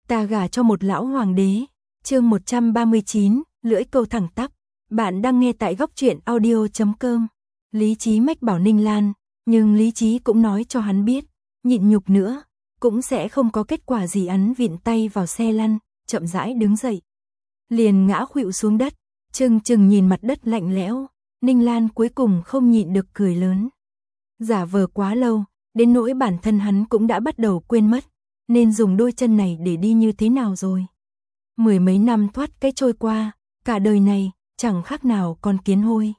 Ta gả cho một lão hoàng đế. Chương 139, lưỡi câu thẳng tắp. Bạn đang nghe tại góc truyện audio.com. Lý trí mách bảo Ninh Lan, nhưng lý trí cũng nói cho hắn biết, nhịn nhục nữa cũng sẽ không có kết quả gì. Hắn vịn tay vào xe lăn, chậm rãi đứng dậy, liền ngã khuỵu xuống đất, chừng nhìn mặt đất lạnh lẽo. Ninh Lan cuối cùng không nhịn được cười lớn. Giả vờ quá lâu, đến nỗi bản thân hắn cũng đã bắt đầu quên mất, nên dùng đôi chân này để đi như thế nào rồi. Mười mấy năm thoát cái trôi qua, cả đời này chẳng khác nào con kiến hôi.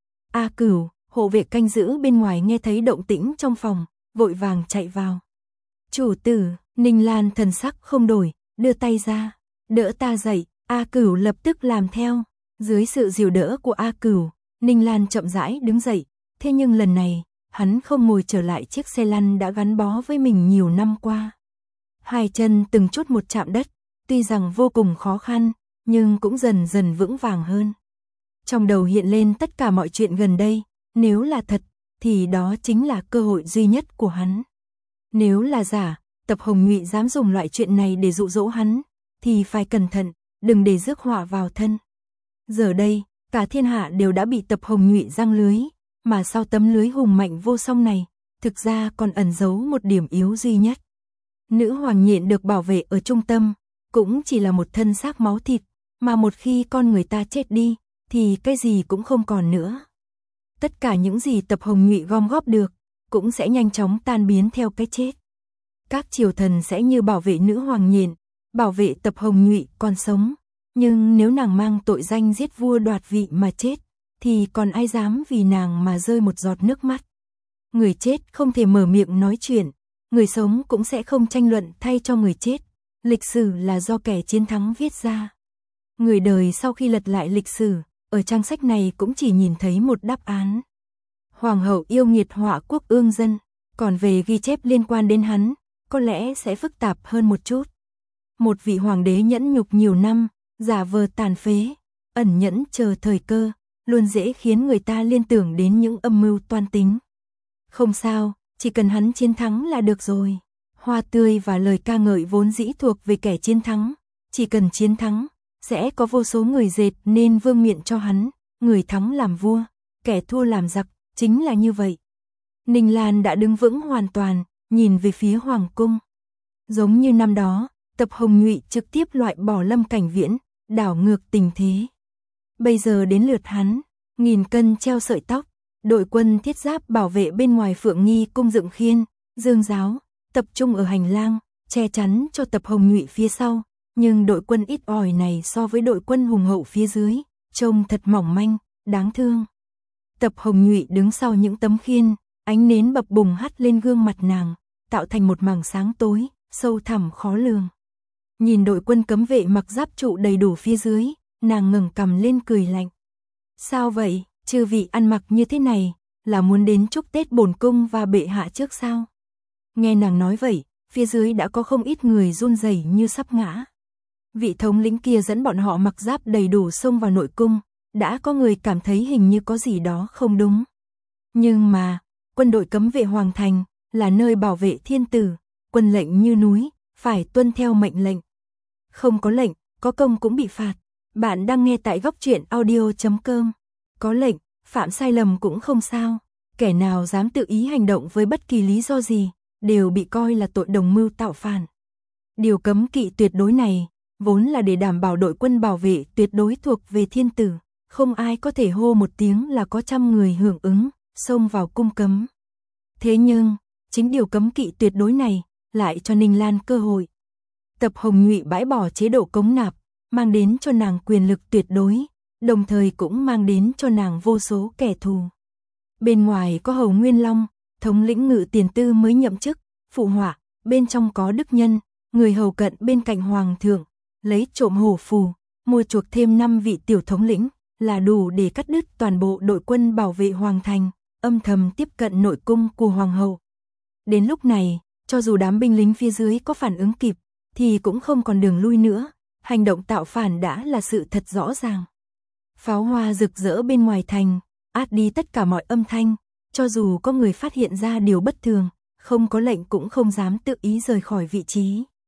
A Cửu, hộ vệ canh giữ bên ngoài nghe thấy động tĩnh trong phòng, vội vàng chạy vào. Chủ tử. Ninh Lan thần sắc không đổi, đưa tay ra, đỡ ta dậy. A Cửu lập tức làm theo. Dưới sự dìu đỡ của A Cửu, Ninh Lan chậm rãi đứng dậy, thế nhưng lần này, hắn không ngồi trở lại chiếc xe lăn đã gắn bó với mình nhiều năm qua. Hai chân từng chút một chạm đất, tuy rằng vô cùng khó khăn, nhưng cũng dần dần vững vàng hơn. Trong đầu hiện lên tất cả mọi chuyện gần đây, nếu là thật, thì đó chính là cơ hội duy nhất của hắn. Nếu là giả, Tập Hồng Nhụy dám dùng loại chuyện này để dụ dỗ hắn, thì phải cẩn thận, đừng để rước họa vào thân. Giờ đây, cả thiên hạ đều đã bị Tập Hồng Nhụy giăng lưới, mà sau tấm lưới hùng mạnh vô song này, thực ra còn ẩn giấu một điểm yếu duy nhất. Nữ hoàng nhện được bảo vệ ở trung tâm, cũng chỉ là một thân xác máu thịt, mà một khi con người ta chết đi, thì cái gì cũng không còn nữa. Tất cả những gì Tập Hồng Nhụy gom góp được, cũng sẽ nhanh chóng tan biến theo cái chết. Các triều thần sẽ như bảo vệ nữ hoàng nhện, bảo vệ Tập Hồng Nhụy còn sống, nhưng nếu nàng mang tội danh giết vua đoạt vị mà chết, thì còn ai dám vì nàng mà rơi một giọt nước mắt. Người chết không thể mở miệng nói chuyện, người sống cũng sẽ không tranh luận thay cho người chết. Lịch sử là do kẻ chiến thắng viết ra. Người đời sau khi lật lại lịch sử, ở trang sách này cũng chỉ nhìn thấy một đáp án. Hoàng hậu yêu nghiệt họa quốc ương dân, còn về ghi chép liên quan đến hắn, có lẽ sẽ phức tạp hơn một chút. Một vị hoàng đế nhẫn nhục nhiều năm, giả vờ tàn phế, ẩn nhẫn chờ thời cơ, luôn dễ khiến người ta liên tưởng đến những âm mưu toan tính. Không sao, chỉ cần hắn chiến thắng là được rồi. Hoa tươi và lời ca ngợi vốn dĩ thuộc về kẻ chiến thắng, chỉ cần chiến thắng, sẽ có vô số người dệt nên vương miện cho hắn, người thắng làm vua, kẻ thua làm giặc, chính là như vậy. Ninh Lan đã đứng vững hoàn toàn, nhìn về phía hoàng cung. Giống như năm đó, Tập Hồng Nhụy trực tiếp loại bỏ Lâm Cảnh Viễn, đảo ngược tình thế. Bây giờ đến lượt hắn, 1000 cân treo sợi tóc, đội quân thiết giáp bảo vệ bên ngoài Phượng Nghi cung dựng khiên, dương giáo, tập trung ở hành lang, che chắn cho Tập Hồng Nhụy phía sau, nhưng đội quân ít ỏi này so với đội quân hùng hậu phía dưới, trông thật mỏng manh, đáng thương. Tập Hồng Nhụy đứng sau những tấm khiên, ánh nến bập bùng hắt lên gương mặt nàng, tạo thành một mảng sáng tối, sâu thẳm khó lường. Nhìn đội quân cấm vệ mặc giáp trụ đầy đủ phía dưới, nàng ngẩng cằm lên cười lạnh. Sao vậy, chư vị ăn mặc như thế này, là muốn đến chúc Tết bổn cung và bệ hạ trước sao? Nghe nàng nói vậy, phía dưới đã có không ít người run rẩy như sắp ngã. Vị thống lĩnh kia dẫn bọn họ mặc giáp đầy đủ xông vào nội cung, đã có người cảm thấy hình như có gì đó không đúng. Nhưng mà, quân đội cấm vệ hoàng thành, là nơi bảo vệ thiên tử, quân lệnh như núi, phải tuân theo mệnh lệnh. Không có lệnh, có công cũng bị phạt. Bạn đang nghe tại góc truyện audio.com. Có lệnh, phạm sai lầm cũng không sao. Kẻ nào dám tự ý hành động với bất kỳ lý do gì, đều bị coi là tội đồng mưu tạo phản. Điều cấm kỵ tuyệt đối này, vốn là để đảm bảo đội quân bảo vệ tuyệt đối thuộc về thiên tử. Không ai có thể hô một tiếng là có trăm người hưởng ứng, xông vào cung cấm. Thế nhưng, chính điều cấm kỵ tuyệt đối này, lại cho Ninh Lan cơ hội. Tập Hồng Nhụy bãi bỏ chế độ cống nạp, mang đến cho nàng quyền lực tuyệt đối, đồng thời cũng mang đến cho nàng vô số kẻ thù. Bên ngoài có Hầu Nguyên Long, thống lĩnh ngự tiền tư mới nhậm chức, phụ họa, bên trong có Đức Nhân, người hầu cận bên cạnh hoàng thượng, lấy trộm hổ phù, mua chuộc thêm 5 vị tiểu thống lĩnh, là đủ để cắt đứt toàn bộ đội quân bảo vệ hoàng thành, âm thầm tiếp cận nội cung của hoàng hậu. Đến lúc này, cho dù đám binh lính phía dưới có phản ứng kịp, thì cũng không còn đường lui nữa, hành động tạo phản đã là sự thật rõ ràng. Pháo hoa rực rỡ bên ngoài thành, át đi tất cả mọi âm thanh, cho dù có người phát hiện ra điều bất thường, không có lệnh cũng không dám tự ý rời khỏi vị trí.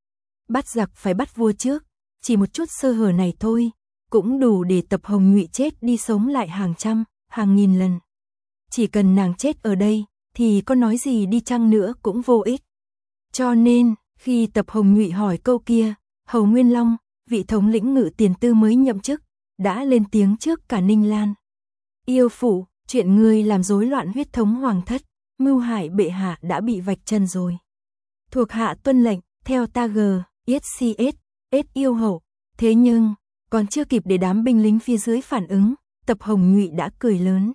bắt giặc phải bắt vua trước, chỉ một chút sơ hở này thôi, cũng đủ để Tập Hồng Nhụy chết đi sống lại hàng trăm, hàng nghìn lần. Chỉ cần nàng chết ở đây, thì có nói gì đi chăng nữa cũng vô ích. Cho nên, khi Tập Hồng Nhụy hỏi câu kia, Hầu Nguyên Long, vị thống lĩnh Ngự Tiền Tư mới nhậm chức, đã lên tiếng trước cả Ninh Lan. Yêu phụ, chuyện ngươi làm rối loạn huyết thống hoàng thất, mưu hại bệ hạ đã bị vạch trần rồi. Thuộc hạ tuân lệnh, theo ta SCS yêu hậu. Thế nhưng, còn chưa kịp để đám binh lính phía dưới phản ứng, Tập Hồng Nhụy đã cười lớn.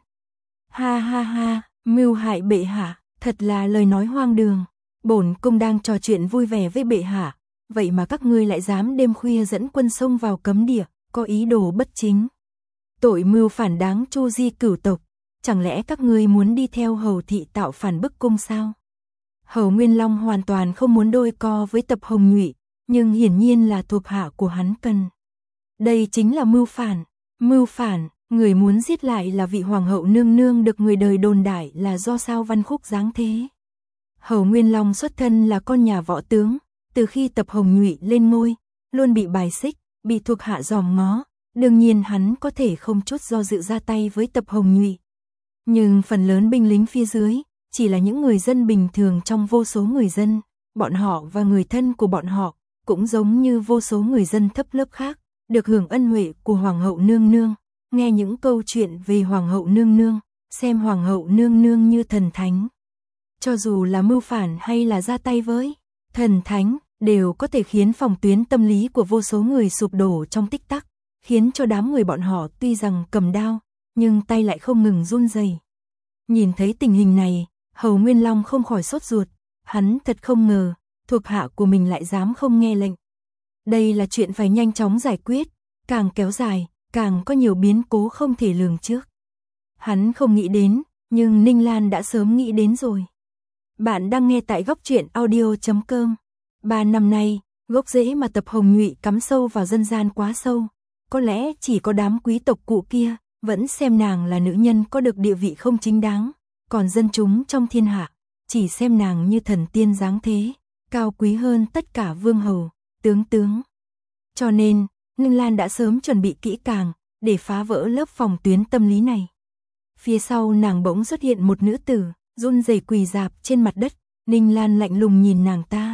Ha ha ha, mưu hại bệ hạ, thật là lời nói hoang đường. Bổn cung đang trò chuyện vui vẻ với bệ hạ, vậy mà các ngươi lại dám đêm khuya dẫn quân xông vào cấm địa, có ý đồ bất chính. Tội mưu phản đáng chu di cửu tộc, chẳng lẽ các ngươi muốn đi theo hầu thị tạo phản bức cung sao? Hầu Nguyên Long hoàn toàn không muốn đôi co với Tập Hồng Nhụy, nhưng hiển nhiên là thuộc hạ của hắn cần. Đây chính là mưu phản, người muốn giết lại là vị hoàng hậu nương nương được người đời đồn đại là do Sao Văn Khúc giáng thế. Hầu Nguyên Long xuất thân là con nhà võ tướng, từ khi Tập Hồng Nhụy lên ngôi, luôn bị bài xích, bị thuộc hạ dòm ngó, đương nhiên hắn có thể không chút do dự ra tay với Tập Hồng Nhụy. Nhưng phần lớn binh lính phía dưới, chỉ là những người dân bình thường trong vô số người dân, bọn họ và người thân của bọn họ, cũng giống như vô số người dân thấp lớp khác, được hưởng ân huệ của Hoàng hậu nương nương, nghe những câu chuyện về Hoàng hậu nương nương, xem Hoàng hậu nương nương như thần thánh. Cho dù là mưu phản hay là ra tay với thần thánh, đều có thể khiến phòng tuyến tâm lý của vô số người sụp đổ trong tích tắc, khiến cho đám người bọn họ tuy rằng cầm đao, nhưng tay lại không ngừng run rẩy. Nhìn thấy tình hình này, Hầu Nguyên Long không khỏi sốt ruột, hắn thật không ngờ, thuộc hạ của mình lại dám không nghe lệnh. Đây là chuyện phải nhanh chóng giải quyết, càng kéo dài, càng có nhiều biến cố không thể lường trước. Hắn không nghĩ đến, nhưng Ninh Lan đã sớm nghĩ đến rồi. Bạn đang nghe tại góc truyện audio.com. 3 năm nay, gốc rễ mà Tập Hồng Nhụy cắm sâu vào dân gian quá sâu. Có lẽ chỉ có đám quý tộc cụ kia, vẫn xem nàng là nữ nhân có được địa vị không chính đáng. Còn dân chúng trong thiên hạ, chỉ xem nàng như thần tiên giáng thế, cao quý hơn tất cả vương hầu, tướng. Cho nên, Ninh Lan đã sớm chuẩn bị kỹ càng, để phá vỡ lớp phòng tuyến tâm lý này. Phía sau nàng bỗng xuất hiện một nữ tử, run rẩy quỳ rạp trên mặt đất. Ninh Lan lạnh lùng nhìn nàng ta,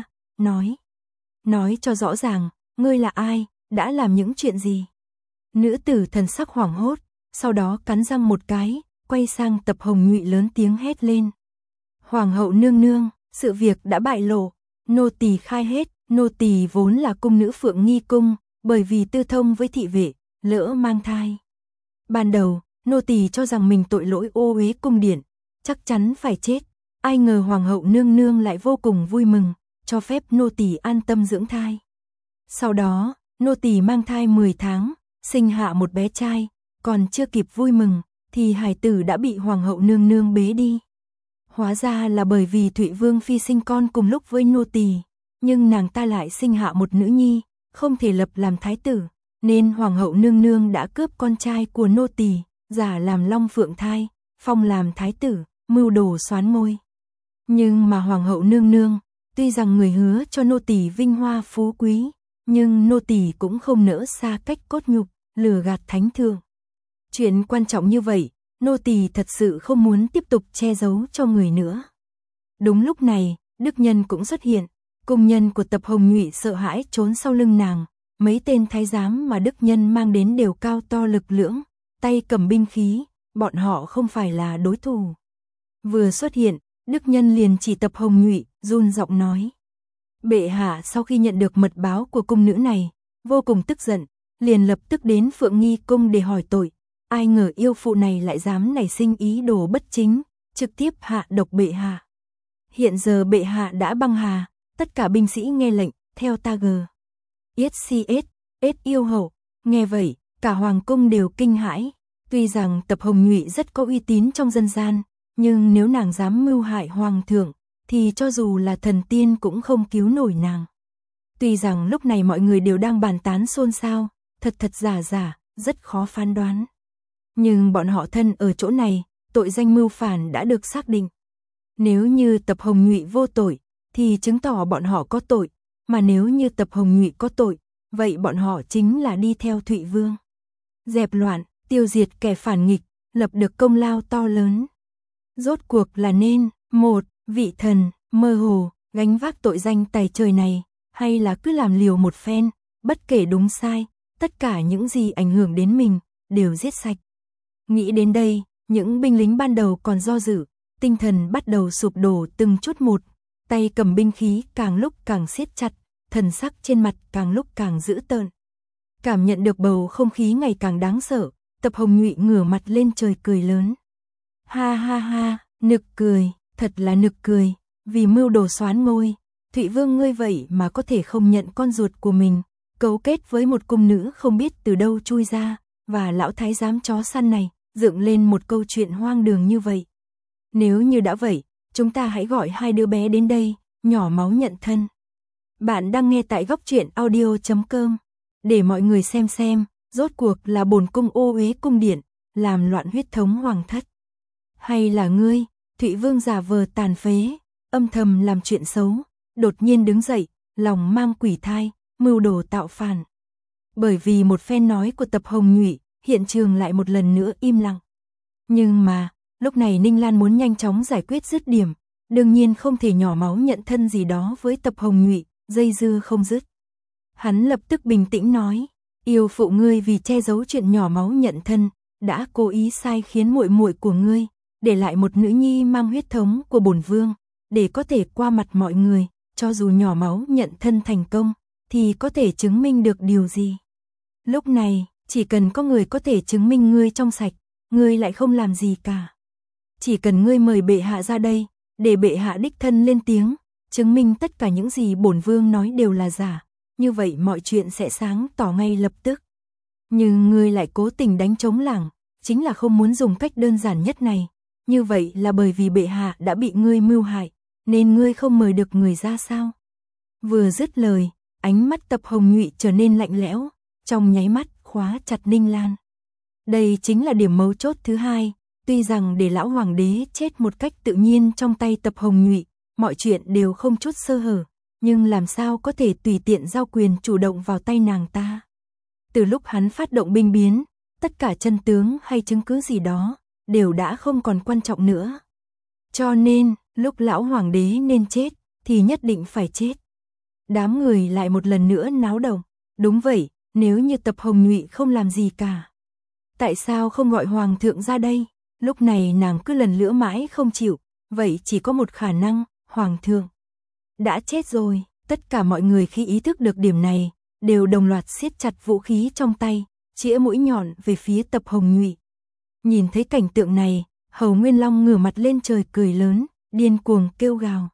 nói cho rõ ràng, ngươi là ai, đã làm những chuyện gì. Nữ tử thần sắc hoảng hốt, sau đó cắn răng một cái, quay sang Tập Hồng Nhụy lớn tiếng hét lên. Hoàng hậu nương nương, sự việc đã bại lộ, nô tỳ khai hết, nô tỳ vốn là cung nữ Phượng Nghi cung, bởi vì tư thông với thị vệ, lỡ mang thai. Ban đầu, nô tỳ cho rằng mình tội lỗi ô uế cung điện, chắc chắn phải chết. Ai ngờ hoàng hậu nương nương lại vô cùng vui mừng, cho phép nô tỳ an tâm dưỡng thai. Sau đó, nô tỳ mang thai 10 tháng, sinh hạ một bé trai, còn chưa kịp vui mừng, thì hài tử đã bị hoàng hậu nương nương bế đi. Hóa ra là bởi vì Thụy Vương phi sinh con cùng lúc với nô tỳ, nhưng nàng ta lại sinh hạ một nữ nhi, không thể lập làm thái tử, nên hoàng hậu nương nương đã cướp con trai của nô tỳ, giả làm Long Phượng thai, phong làm thái tử, mưu đồ soán ngôi. Nhưng mà hoàng hậu nương nương, tuy rằng người hứa cho nô tỳ vinh hoa phú quý, nhưng nô tỳ cũng không nỡ xa cách cốt nhục, lừa gạt thánh thượng. Chuyện quan trọng như vậy, nô tỳ thật sự không muốn tiếp tục che giấu cho người nữa. Đúng lúc này, Đức Nhân cũng xuất hiện, cung nhân của Tập Hồng Nhụy sợ hãi trốn sau lưng nàng, mấy tên thái giám mà Đức Nhân mang đến đều cao to lực lưỡng, tay cầm binh khí, bọn họ không phải là đối thủ. Vừa xuất hiện, Đức Nhân liền chỉ Tập Hồng Nhụy, run giọng nói. Bệ hạ sau khi nhận được mật báo của cung nữ này, vô cùng tức giận, liền lập tức đến Phượng Nghi cung để hỏi tội. Ai ngờ yêu phụ này lại dám nảy sinh ý đồ bất chính, trực tiếp hạ độc bệ hạ. Hiện giờ bệ hạ đã băng hà, tất cả binh sĩ nghe lệnh, theo ta SCS yêu hậu. Nghe vậy, cả hoàng cung đều kinh hãi. Tuy rằng Tập Hồng Nhụy rất có uy tín trong dân gian, nhưng nếu nàng dám mưu hại hoàng thượng, thì cho dù là thần tiên cũng không cứu nổi nàng. Tuy rằng lúc này mọi người đều đang bàn tán xôn xao, thật giả, rất khó phán đoán. Nhưng bọn họ thân ở chỗ này, tội danh mưu phản đã được xác định. Nếu như Tập Hồng Nhụy vô tội, thì chứng tỏ bọn họ có tội. mà nếu như Tập Hồng Nhụy có tội, vậy bọn họ chính là đi theo Thụy Vương. Dẹp loạn, tiêu diệt kẻ phản nghịch, lập được công lao to lớn. Rốt cuộc là nên, một, vị thần, mơ hồ, gánh vác tội danh tày trời này, hay là cứ làm liều một phen, bất kể đúng sai, tất cả những gì ảnh hưởng đến mình, đều giết sạch. Nghĩ đến đây, những binh lính ban đầu còn do dự, tinh thần bắt đầu sụp đổ từng chút một, tay cầm binh khí càng lúc càng siết chặt, thần sắc trên mặt càng lúc càng dữ tợn. Cảm nhận được bầu không khí ngày càng đáng sợ, Tập Hồng Nhụy ngửa mặt lên trời cười lớn. Ha ha ha, nực cười, thật là nực cười, vì mưu đồ soán ngôi, Thụy Vương ngươi vậy mà có thể không nhận con ruột của mình, cấu kết với một cung nữ không biết từ đâu chui ra, và lão thái giám chó săn này, dựng lên một câu chuyện hoang đường như vậy. Nếu như đã vậy, chúng ta hãy gọi hai đứa bé đến đây, nhỏ máu nhận thân. Bạn đang nghe tại góc truyện audio.com. Để mọi người xem, rốt cuộc là bổn cung ô uế cung điện, làm loạn huyết thống hoàng thất. Hay là ngươi, Thụy Vương giả vờ tàn phế, âm thầm làm chuyện xấu, đột nhiên đứng dậy, lòng mang quỷ thai, mưu đồ tạo phản. Bởi vì một phen nói của Tập Hồng Nhụy, hiện trường lại một lần nữa im lặng. Nhưng mà, lúc này Ninh Lan muốn nhanh chóng giải quyết dứt điểm, đương nhiên không thể nhỏ máu nhận thân gì đó với Tập Hồng Nhụy, dây dưa không dứt. Hắn lập tức bình tĩnh nói, yêu phụ ngươi vì che giấu chuyện nhỏ máu nhận thân, đã cố ý sai khiến muội muội của ngươi, để lại một nữ nhi mang huyết thống của bổn vương, để có thể qua mặt mọi người, cho dù nhỏ máu nhận thân thành công, thì có thể chứng minh được điều gì. Lúc này, chỉ cần có người có thể chứng minh ngươi trong sạch, ngươi lại không làm gì cả. Chỉ cần ngươi mời bệ hạ ra đây, để bệ hạ đích thân lên tiếng, chứng minh tất cả những gì bổn vương nói đều là giả, như vậy mọi chuyện sẽ sáng tỏ ngay lập tức. Nhưng ngươi lại cố tình đánh trống lảng, chính là không muốn dùng cách đơn giản nhất này, như vậy là bởi vì bệ hạ đã bị ngươi mưu hại, nên ngươi không mời được người ra sao? Vừa dứt lời, ánh mắt Tập Hồng Nhụy trở nên lạnh lẽo, trong nháy mắt khóa chặt Ninh Lan. Đây chính là điểm mấu chốt thứ hai, tuy rằng để lão hoàng đế chết một cách tự nhiên trong tay Tập Hồng Nhụy, mọi chuyện đều không chút sơ hở, nhưng làm sao có thể tùy tiện giao quyền chủ động vào tay nàng ta. Từ lúc hắn phát động binh biến, tất cả chân tướng hay chứng cứ gì đó, đều đã không còn quan trọng nữa. Cho nên, lúc lão hoàng đế nên chết, thì nhất định phải chết. Đám người lại một lần nữa náo động. Đúng vậy, nếu như Tập Hồng Nhụy không làm gì cả, tại sao không gọi hoàng thượng ra đây? Lúc này nàng cứ lần lữa mãi không chịu, vậy chỉ có một khả năng, hoàng thượng đã chết rồi. Tất cả mọi người khi ý thức được điểm này, đều đồng loạt siết chặt vũ khí trong tay, chĩa mũi nhọn về phía Tập Hồng Nhụy. Nhìn thấy cảnh tượng này, Hầu Nguyên Long ngửa mặt lên trời cười lớn, điên cuồng kêu gào.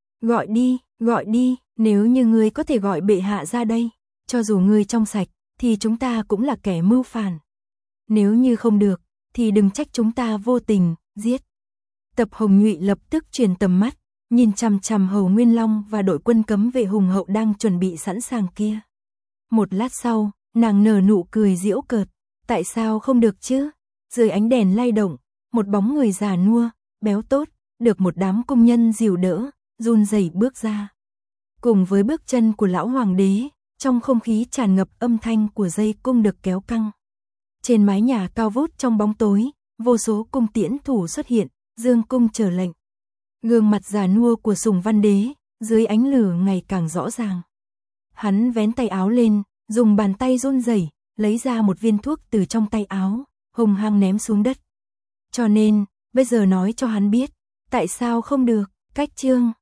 Gọi đi, nếu như ngươi có thể gọi bệ hạ ra đây, cho dù ngươi trong sạch, thì chúng ta cũng là kẻ mưu phản. Nếu như không được, thì đừng trách chúng ta vô tình, giết. Tập Hồng Nhụy lập tức chuyển tầm mắt, nhìn chằm chằm Hầu Nguyên Long và đội quân cấm vệ hùng hậu đang chuẩn bị sẵn sàng kia. Một lát sau, nàng nở nụ cười giễu cợt, tại sao không được chứ? Dưới ánh đèn lay động, một bóng người già nua, béo tốt, được một đám công nhân dìu đỡ, run rẩy bước ra. Cùng với bước chân của lão hoàng đế, trong không khí tràn ngập âm thanh của dây cung được kéo căng. Trên mái nhà cao vút trong bóng tối, vô số cung tiễn thủ xuất hiện, dương cung chờ lệnh. Gương mặt già nua của Sùng Văn Đế, dưới ánh lửa ngày càng rõ ràng. Hắn vén tay áo lên, dùng bàn tay run rẩy, lấy ra một viên thuốc từ trong tay áo, hung hăng ném xuống đất. Cho nên, bây giờ nói cho hắn biết, tại sao không được, cách chương.